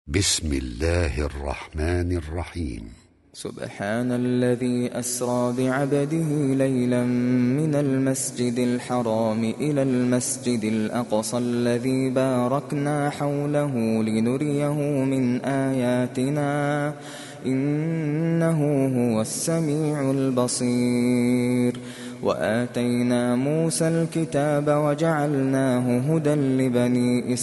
بسم الله الرحمن الرحيم. سبحان الذي أسرى بعبده ليلا من المسجد الحرام إلى المسجد الأقصى الذي باركنا حوله لنريه من آياتنا إنه هو السميع البصير. وآتينا موسى الكتاب وجعلناه هدى لبني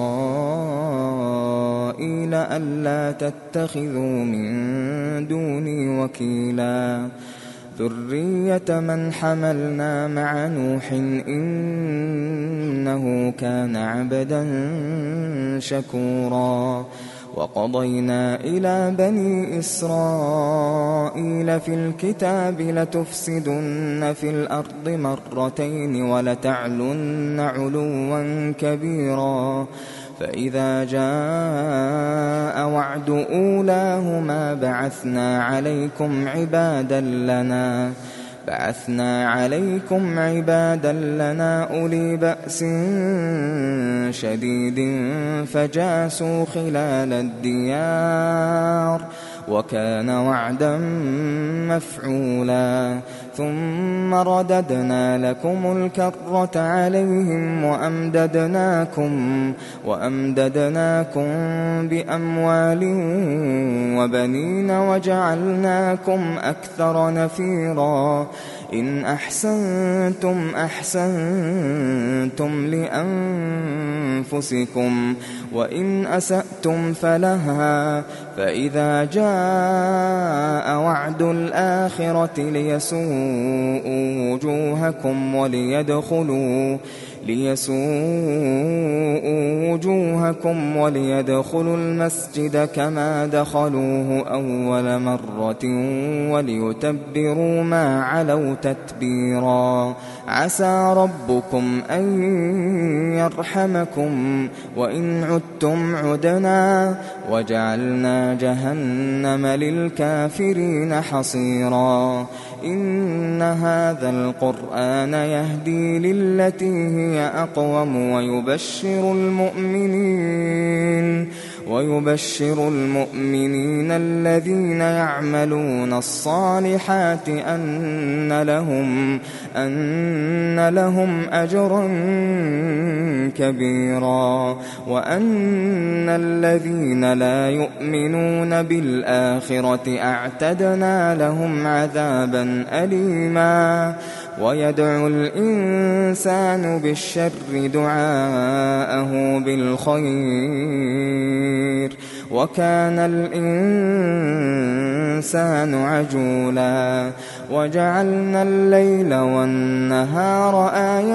إسرائيل ألا تتخذوا من دوني وكيلا ذرية من حملنا مع نوح إنه كان عبدا شكورا. وقضينا إلى بني إسرائيل في الكتاب لتفسدن في الأرض مرتين ولتعلن علوا كبيرا فإذا جاء وعد أولاهما بعثنا عليكم عبادا لنا أولي بأس شديد فجاسوا خلال الديار وكان وعدا مفعولا. ثم رددنا لكم الكرة عليهم وأمددناكم بأموال وبنين وجعلناكم أكثر نفيرا. إن أحسنتم أحسنتم لأنفسكم وإن أسأتم فلها فإذا جاء وعد الآخرة ليسوءوا وجوهكم وليدخلوا المسجد كما دخلوه أول مرة وليتبروا ما علوا تتبيرا. عسى ربكم أن يرحمكم وإن عدتم عدنا وجعلنا جهنم للكافرين حصيرا. إن هذا القرآن يهدي للتي هي أقوم ويبشر المؤمنين الذين يعملون الصالحات أن لهم أجرا كبيرا وأن الذين لا يؤمنون بالآخرة أعتدنا لهم عذابا أليما. ويدعو الإنسان بالشر دعاءه بالخير وكان الإنسان عجولا. وجعلنا الليل والنهار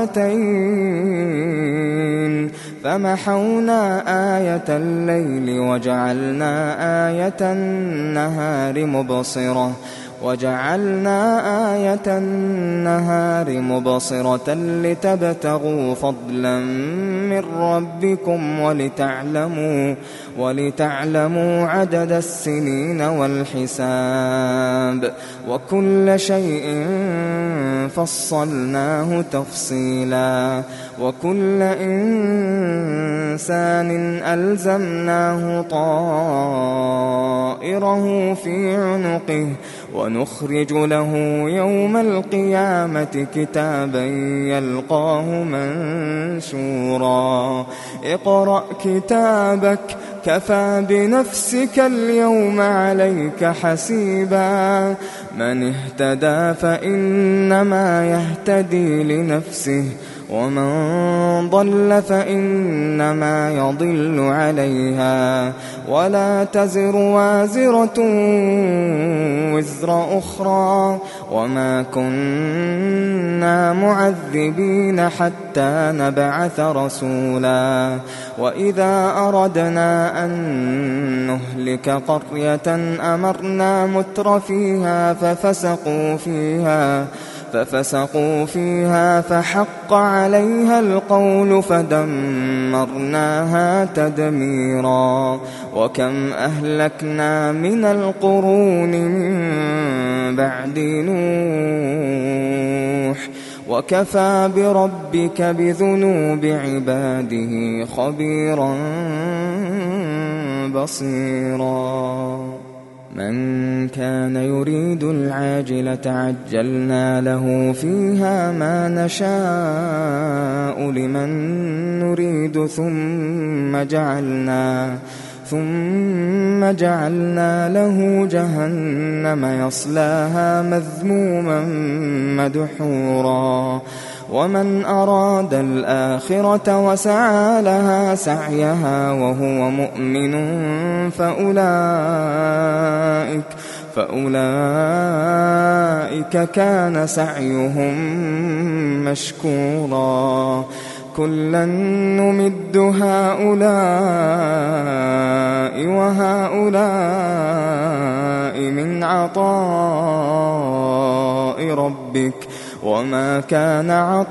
آيتين فمحونا آية الليل وجعلنا آية النهار مبصرة لتبتغوا فضلا من ربكم ولتعلموا عدد السنين والحساب وكل شيء فصلناه تفصيلا. وكل إنسان ألزمناه طائره في عنقه ونخرج له يوم القيامة كتابا يلقاه منشورا. اقرأ كتابك كفى بنفسك اليوم عليك حسيبا. من اهتدى فإنما يهتدي لنفسه ومن ضل فإنما يضل عليها ولا تزر وازرة وزر أخرى وما كنا معذبين حتى نبعث رسولا. وإذا أردنا أن نهلك قرية أمرنا متر فيها ففسقوا فيها فحق عليها القول فدمرناها تدميرا. وكم أهلكنا من القرون من بعد نوح وكفى بربك بذنوب عباده خبيرا بصيرا من كان يريد العاجلة عجلنا له فيها ما نشاء لمن نريد ثم جعلنا له جهنم يصلاها مذموما مدحورا ومن أراد الآخرة وسعى لها سعيها وهو مؤمن فأولئك كان سعيهم مشكورا كلا نمد هؤلاء وهؤلاء من عطاء ربك وما كان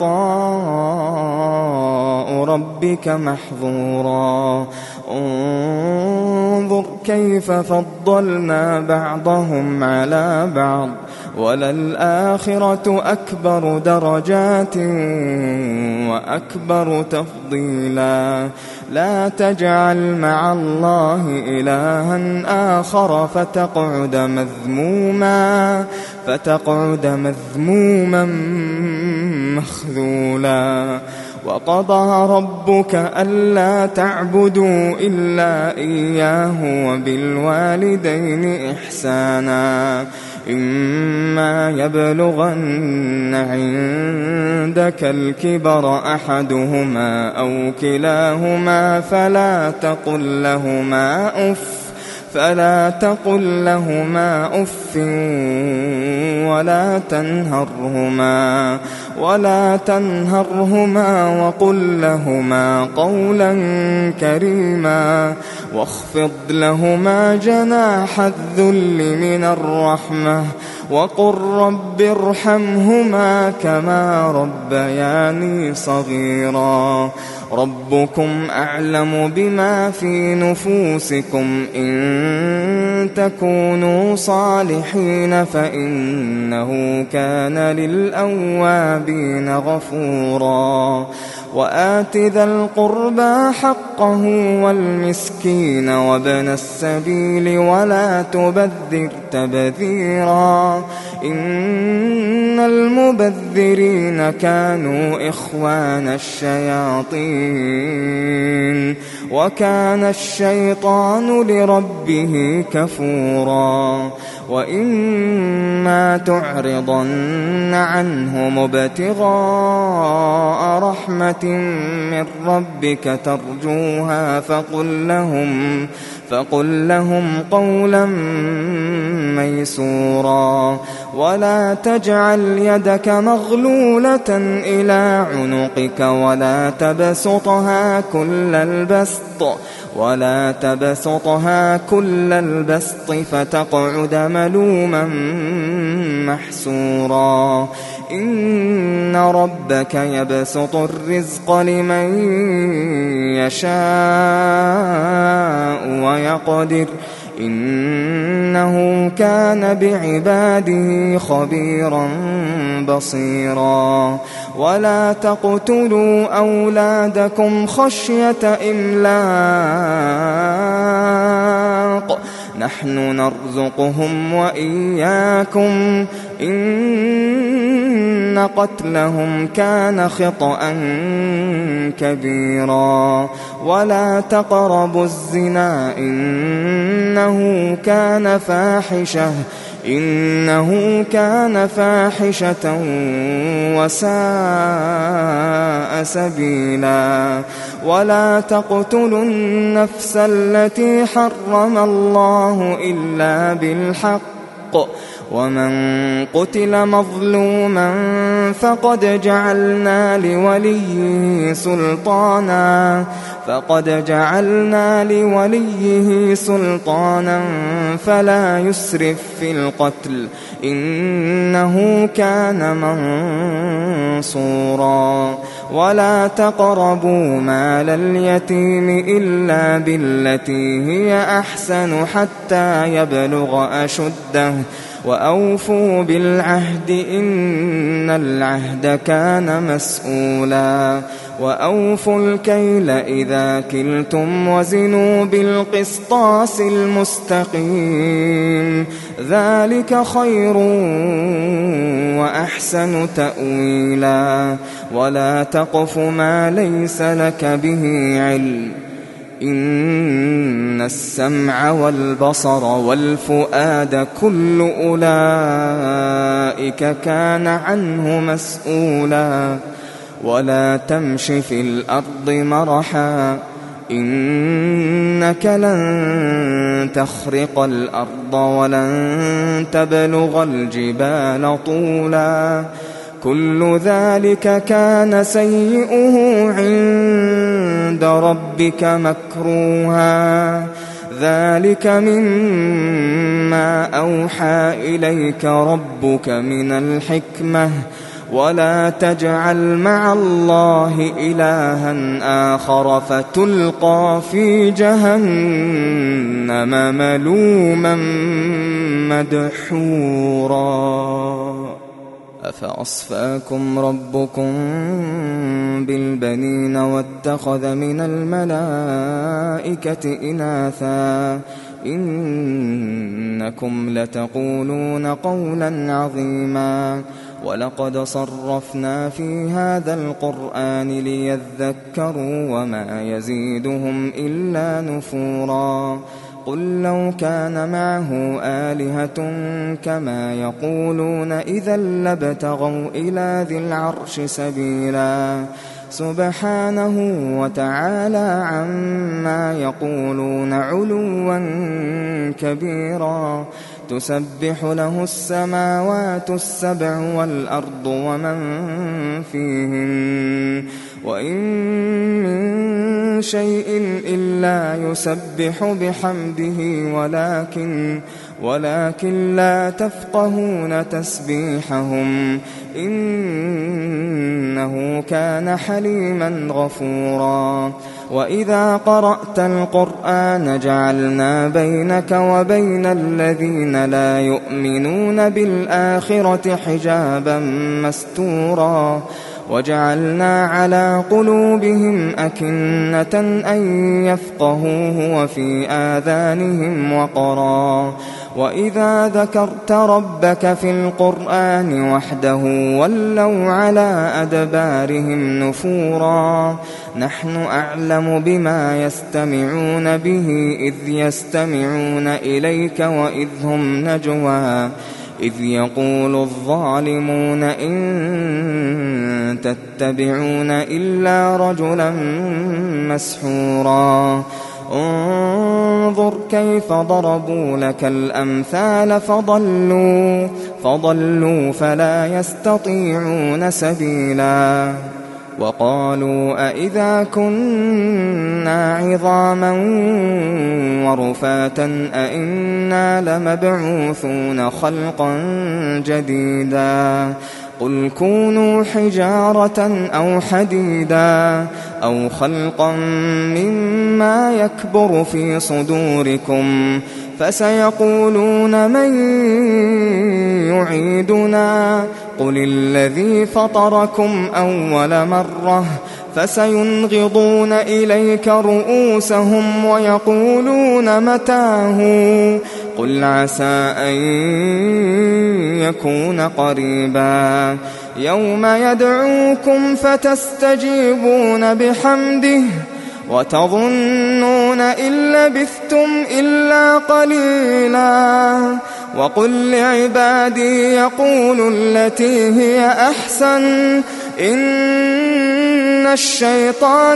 عطاء ربك محظورا انظر كيف فضلنا بعضهم على بعض وللآخرة أكبر درجات وأكبر تفضيلا لا تجعل مع الله إلها آخر فتقعد مذموما مخذولا وقضى ربك ألا تعبدوا إلا إياه وبالوالدين إحسانا إما يبلغن عندك الكبر أحدهما أو كلاهما فلا تقل لهما أف ولا تنهرهما وقل لهما قولا كريما واخفض لهما جناح الذل من الرحمة وقل رب ارحمهما كما ربياني صغيرا ربكم أعلم بما في نفوسكم إن تكونوا صالحين فإنه كان للأوابين غفورا وآت ذا القربى حقه والمسكين وابن السبيل ولا تبذر تبذيرا إن المبذرين كانوا إخوان الشياطين وكان الشيطان لربه كفورا وإما تعرضن عنهم ابتغاء رحمة من ربك ترجوها فقل لهم قولا ميسورا ولا تجعل يدك مغلولة إلى عنقك ولا تبسطها كل البسط فتقعد ملوما محسورا إن ربك يبسط الرزق لمن يشاء ويقدر إنه كان بعباده خبيرا بصيرا ولا تقتلوا أولادكم خشية إملاق نحن نرزقهم وإياكم إن قتلهم كان خطأ كبيرا ولا تقربوا الزنا إنه كان فاحشة وساء سبيلا ولا تقتلوا النفس التي حرم الله إلا بالحق ومن قتل مظلوما فقد جعلنا لوليه سلطانا فلا يسرف في القتل إنه كان منصورا ولا تقربوا مال اليتيم إلا بالتي هي أحسن حتى يبلغ أشده وأوفوا بالعهد إن العهد كان مسؤولا وأوفوا الكيل إذا كلتم وزنوا بالقسطاس المستقيم ذلك خير وأحسن تأويلا ولا تقف ما ليس لك به علم إن السمع والبصر والفؤاد كل أولئك كان عنه مسؤولا ولا تمش في الأرض مرحا إنك لن تخرق الأرض ولن تبلغ الجبال طولا كل ذلك كان سيئه عند ربك مكروها ذلك مما أوحى إليك ربك من الحكمة ولا تجعل مع الله إلها آخر فتلقى في جهنم ملوما مدحورا أفأصفاكم ربكم بالبنين واتخذ من الملائكة إناثا إنكم لتقولون قولا عظيما ولقد صرفنا في هذا القرآن ليذكروا وما يزيدهم إلا نفورا قل لو كان معه آلهة كما يقولون إذا لابتغوا إلى ذي العرش سبيلا سبحانه وتعالى عما يقولون علوا كبيرا تسبح له السماوات السبع والأرض ومن فيهن وإن من شيء إلا يسبح بحمده ولكن لا تفقهون تسبيحهم إنه كان حليما غفورا وإذا قرأت القرآن جعلنا بينك وبين الذين لا يؤمنون بالآخرة حجابا مستورا وجعلنا على قلوبهم أكنة أن يفقهوه وفي آذانهم وقرا وإذا ذكرت ربك في القرآن وحده ولوا على أدبارهم نفورا نحن أعلم بما يستمعون به إذ يستمعون إليك وإذ هم نجوى إذ يقول الظالمون إن تتبعون إلا رجلا مسحورا انظر كيف ضربوا لك الأمثال فضلوا فلا يستطيعون سبيلا وقالوا أئذا كنا عظاما ورفاتا أئنا لمبعوثون خلقا جديدا قل كونوا حجارة أو حديدا أو خلقا مما يكبر في صدوركم فسيقولون من يعيدنا قل الذي فطركم أول مرة فسينغضون إليك رؤوسهم ويقولون متاه قل عسى أن يكون قريبا يوم يدعوكم فتستجيبون بحمده وتظنون إن لبثتم إلا قليلا وقل لعبادي يقولوا التي هي أحسن إن الشيطان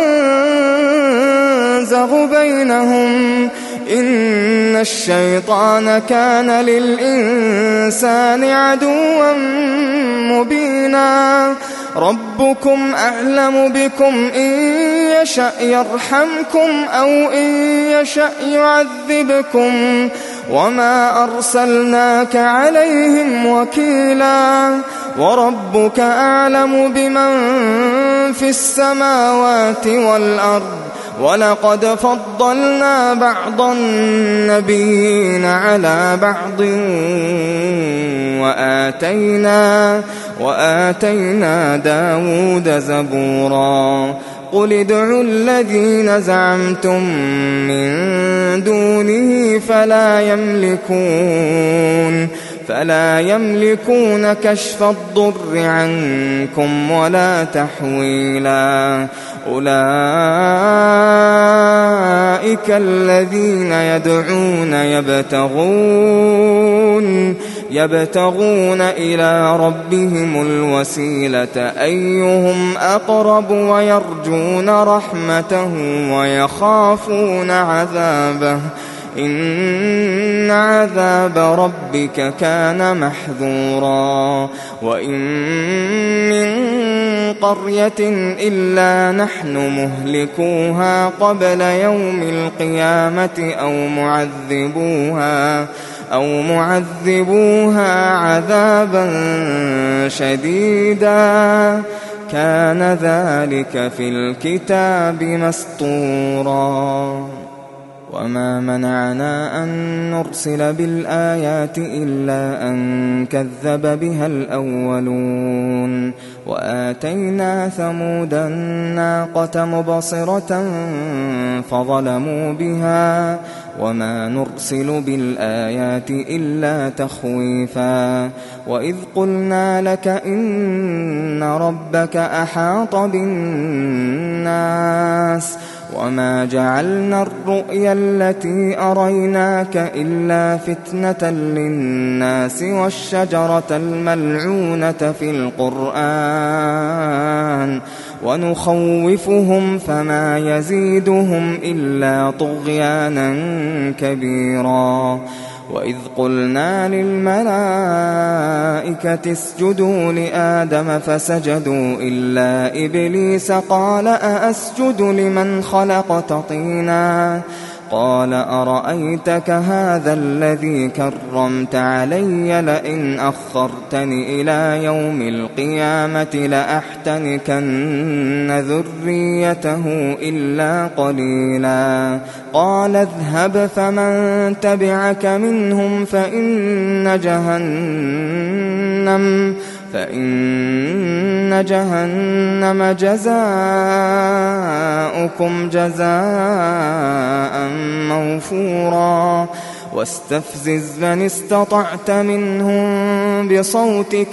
ينزغ بينهم إن الشيطان كان للإنسان عدوا مبينا ربكم أعلم بكم إن يشأ يرحمكم أو إن يشأ يعذبكم وما أرسلناك عليهم وكيلا وربك أعلم بمن في السماوات والأرض ولقد فضلنا بعض النبيين على بعض وآتينا داود زبورا قل ادعوا الذين زعمتم من دونه فلا يملكون كشف الضر عنكم ولا تحويلا أولئك الذين يدعون يبتغون إلى ربهم الوسيلة أيهم أقرب ويرجون رحمته ويخافون عذابه إن عذاب ربك كان محذورا وإن من قرية إلا نحن مهلكوها قبل يوم القيامة أو معذبوها عذابا شديدا كان ذلك في الكتاب مسطورا وما منعنا أن نرسل بالآيات إلا أن كذب بها الأولون وآتينا ثمود الناقة مبصرة فظلموا بها وما نرسل بالآيات إلا تخويفا وإذ قلنا لك إن ربك أحاط بالناس وما جعلنا الرؤيا التي أريناك إلا فتنة للناس والشجرة الملعونة في القرآن ونخوفهم فما يزيدهم إلا طغيانا كبيرا وإذ قلنا للملائكة اسجدوا لآدم فسجدوا إلا إبليس قال أأسجد لمن خلقت طينا قال أرأيتك هذا الذي كرمت علي لئن أخرتني إلى يوم القيامة لأحتنكن ذريته إلا قليلا قال اذهب فمن تبعك منهم فإن جهنم جزاؤكم جزاء موفورا واستفزز من استطعت منهم بصوتك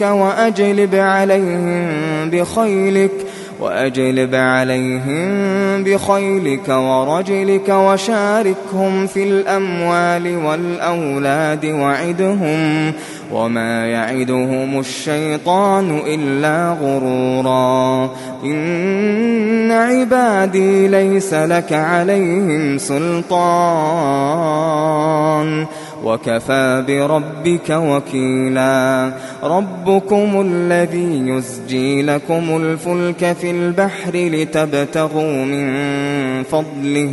وأجلب عليهم بخيلك ورجلك وشاركهم في الأموال والأولاد وعدهم وما يعدهم الشيطان إلا غرورا إن عبادي ليس لك عليهم سلطان وكفى بربك وكيلا ربكم الذي يزجي لكم الفلك في البحر لتبتغوا من فضله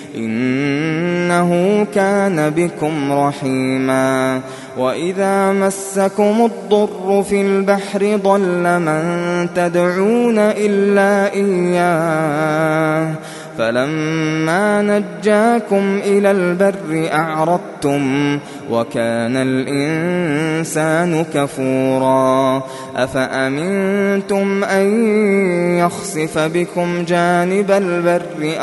إنه كان بكم رحيما وإذا مسكم الضر في البحر ضل من تدعون إلا إياه فلما نجاكم إلى البر أعرضتم وكان الإنسان كفورا أفأمنتم أن يخسف بكم جانب البر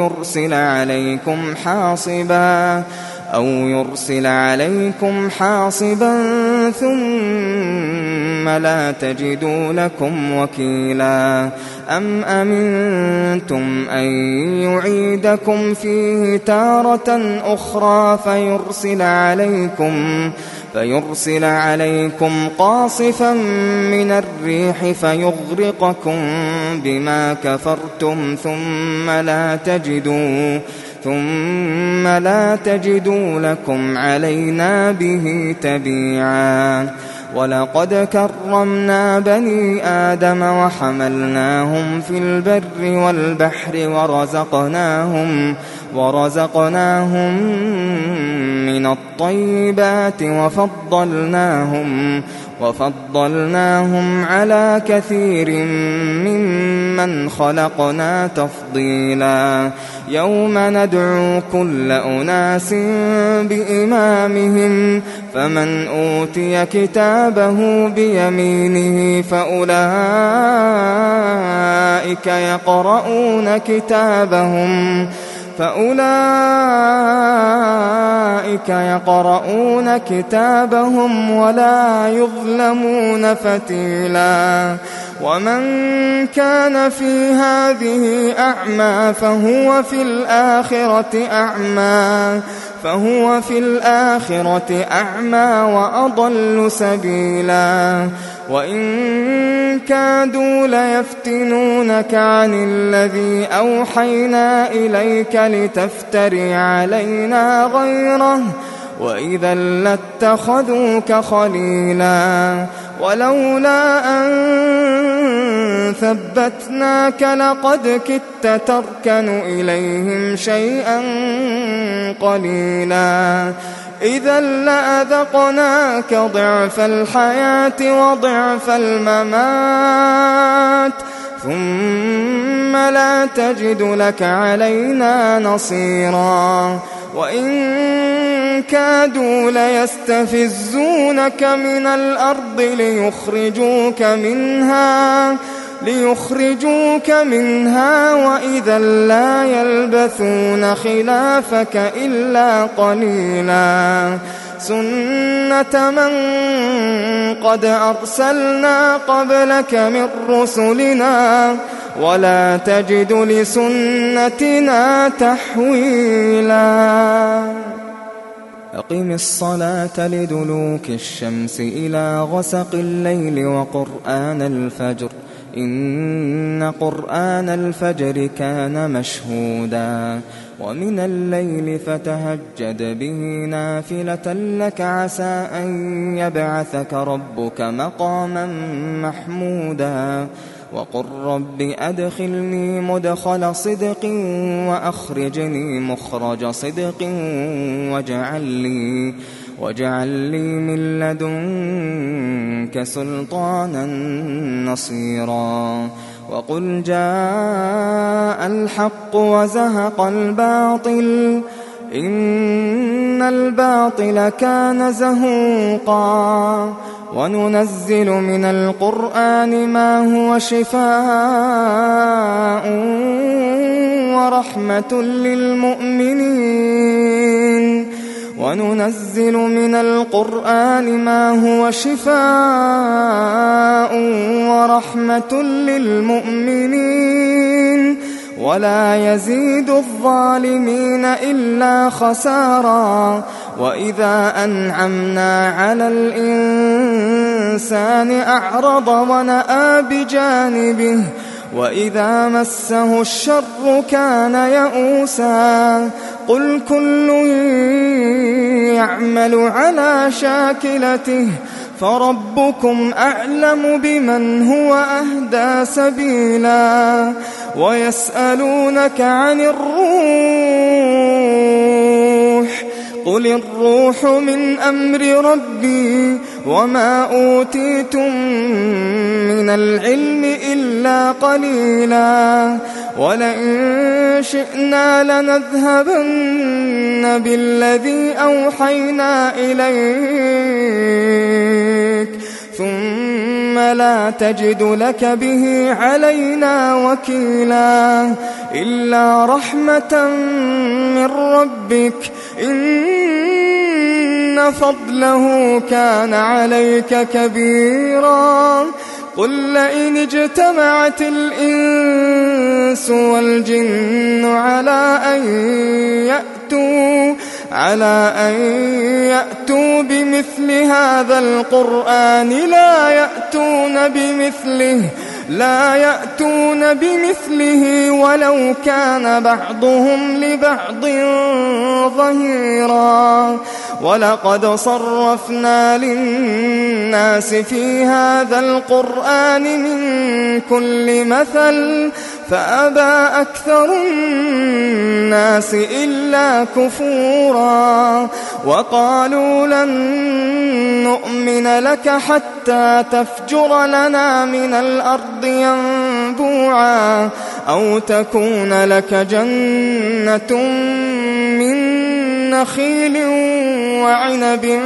أو يرسل عليكم حاصبا ثم لا تجدوا لكم وكيلا أم أمنتم أن يعيدكم فيه تارة أخرى فيرسل عليكم قاصفا من الريح فيغرقكم بما كفرتم ثم لا تجدوا لكم علينا به تبيعا ولقد كرمنا بني آدم وحملناهم في البر والبحر ورزقناهم من الطيبات وفضلناهم على كثير ممن ممن خلقنا تفضيلا يوم ندعو كل أناس بإمامهم فمن أوتي كتابه بيمينه فأولئك يقرؤون كتابهم ولا يظلمون فتيلا ومن كان في هذه أعمى فهو في الآخرة أعمى وأضل سبيلا وإن كادوا ليفتنونك عن الذي أوحينا إليك لتفتري علينا غيره وإذا لاتخذوك خليلا ولولا أن ثبتناك لقد كدت تركن إليهم شيئا قليلا إذا لأذقناك ضعف الحياة وضعف الممات ثم لا تجد لك علينا نصيرا وإن كادوا ليستفزونك من الأرض ليخرجوك منها وإذا لا يلبثون خلافك إلا قليلا سنة من قد أرسلنا قبلك من رسلنا ولا تجد لسنتنا تحويلا أقم الصلاة لدلوك الشمس إلى غسق الليل وقرآن الفجر إن قرآن الفجر كان مشهودا ومن الليل فتهجد به نافلة لك عسى أن يبعثك ربك مقاما محمودا وقل رب أدخلني مدخل صدق وأخرجني مخرج صدق واجعل لي من لدنك سلطانا نصيرا وقل جاء الحق وزهق الباطل إن الباطل كان زهوقا وننزل من القرآن ما هو شفاء ورحمة للمؤمنين ولا يزيد الظالمين إلا خسارا وإذا أنعمنا على الإنسان أعرض ونأى بجانبه وإذا مسه الشر كان يئوسا قل كل يعمل على شاكلته فربكم أعلم بمن هو أهدى سبيلا ويسألونك عن الروح قل الروح من أمر ربي وما أوتيتم من العلم إلا قليلا ولئن شئنا لنذهبن بالذي أوحينا إليك ثم لا تجد لك به علينا وكيلا إلا رحمة من ربك إن فضله كان عليك كبيرا قل لئن اجتمعت الإنس والجن على أن يأتوا بمثل هذا القرآن لا يأتون بمثله ولو كان بعضهم لبعض ظهيرا ولقد صرفنا للناس في هذا القرآن من كل مثل فأبى أكثر الناس إلا كفورا وقالوا لن نؤمن لك حتى تفجر لنا من الأرض ينبوعا أو تكون لك جنة من نخيل وعنب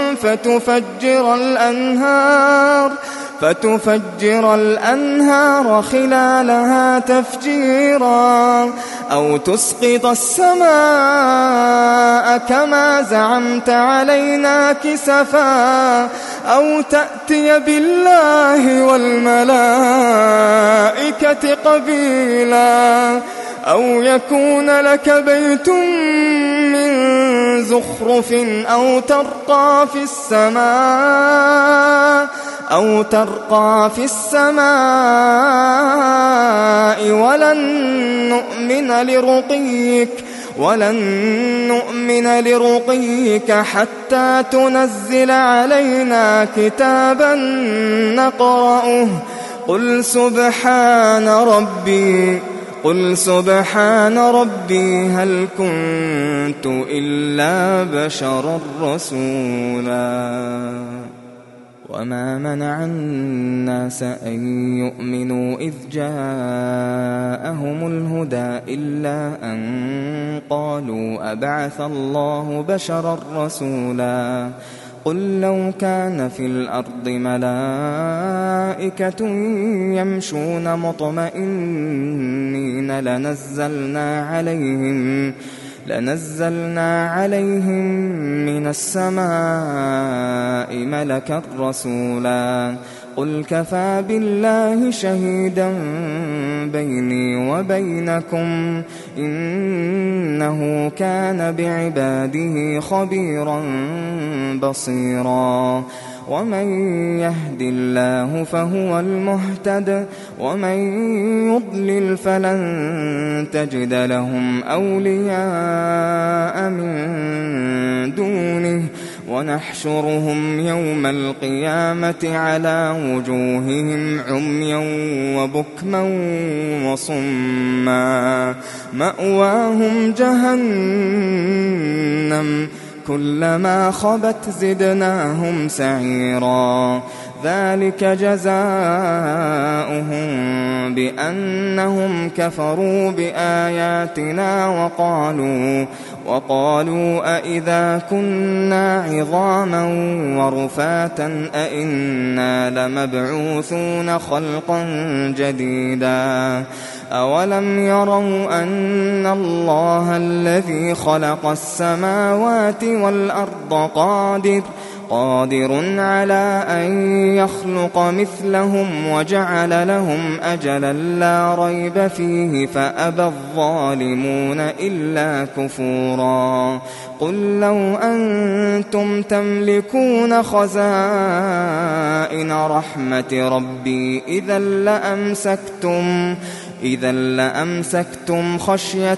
فتفجر الأنهار خلالها تفجيرا أو تسقط السماء كما زعمت علينا كسفا أو تأتي بالله والملائكة قبيلا أو يكون لك بيت من زخرف أو ترقى في السماء ولن نؤمن لرقيك حتى تنزل علينا كتابا نقرأه قل سبحان ربي هل كنت إلا بشرا رسولا وما منع الناس أن يؤمنوا إذ جاءهم الهدى إلا أن قالوا أبعث الله بشرا رسولا قل لو كان في الأرض ملائكة يمشون مطمئنين لنزلنا عليهم من السماء ملكا رسولا قل كفى بالله شهيدا بيني وبينكم إنه كان بعباده خبيرا بصيرا ومن يهد الله فهو المهتد ومن يضلل فلن تجد لهم أولياء من دونه ونحشرهم يوم القيامة على وجوههم عميا وبكما وصما مأواهم جهنم كلما خبت زدناهم سعيرا ذلك جزاؤهم بأنهم كفروا بآياتنا وقالوا أئذا كنا عظاما ورفاتا أئنا لمبعوثون خلقا جديدا أولم يروا أن الله الذي خلق السماوات والأرض قادر على أن يخلق مثلهم وجعل لهم أجلا لا ريب فيه فأبى الظالمون إلا كفورا قل لو أنتم تملكون خزائن رحمة ربي إذا لأمسكتم خشية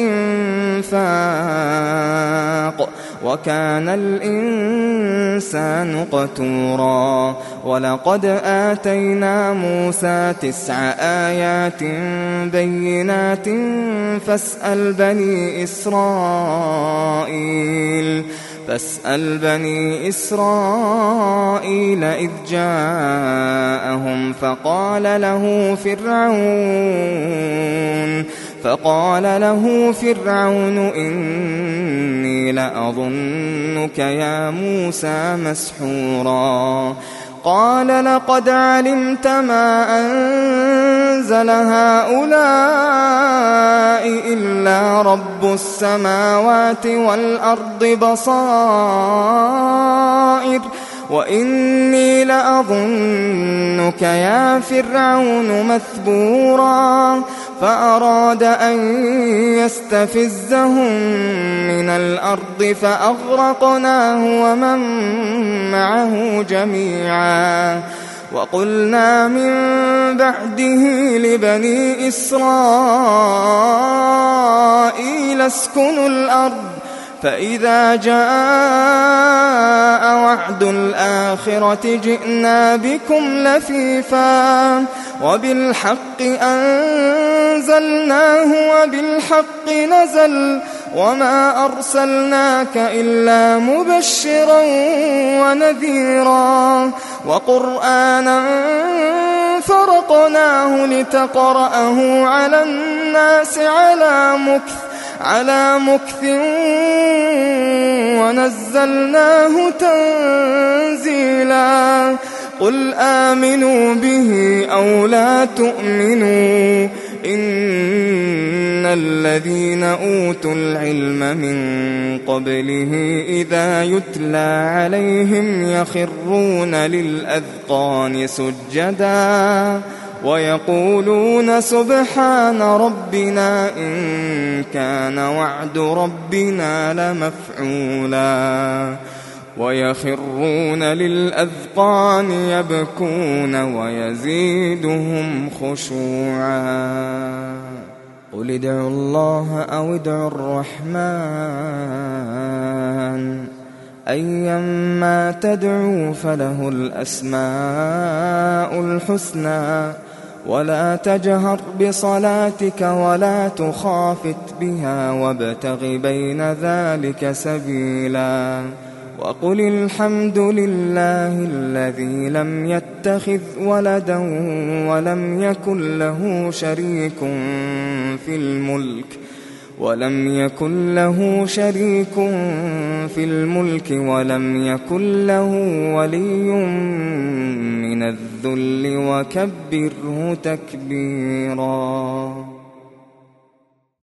الإنفاق وكان الإنسان قتورا ولقد آتينا موسى 9 آيات بينات فاسأل بني إسرائيل إذ جاءهم فقال له فرعون إني لأظنك يا موسى مسحورا قال لقد علمت ما أنزل هؤلاء إلا رب السماوات والأرض بصائر وإني لأظنك يا فرعون مثبورا فأراد أن يستفزهم من الأرض فأغرقناه ومن معه جميعا وقلنا من بعده لبني إسرائيل اسكنوا الأرض فإذا جاء وعد الآخرة جئنا بكم لفيفا وبالحق أنزلناه وبالحق نزل وما أرسلناك إلا مبشرا ونذيرا وقرآنا فرقناه لتقرأه على الناس على مكث ونزلناه تنزيلا قل آمنوا به أو لا تؤمنوا إن الذين أوتوا العلم من قبله إذا يتلى عليهم يخرون للأذقان سجدا ويقولون سبحان ربنا إن كان وعد ربنا لمفعولا ويخرون للأذقان يبكون ويزيدهم خشوعا قل ادعوا الله أو ادعوا الرحمن أيما تدعوا فله الأسماء الحسنى ولا تجهر بصلاتك ولا تخافت بها وابتغ بين ذلك سبيلا وقل الحمد لله الذي لم يتخذ ولدا ولم يكن له شريك في الملك ولم يكن له ولي من الذل وكبره تكبيرا.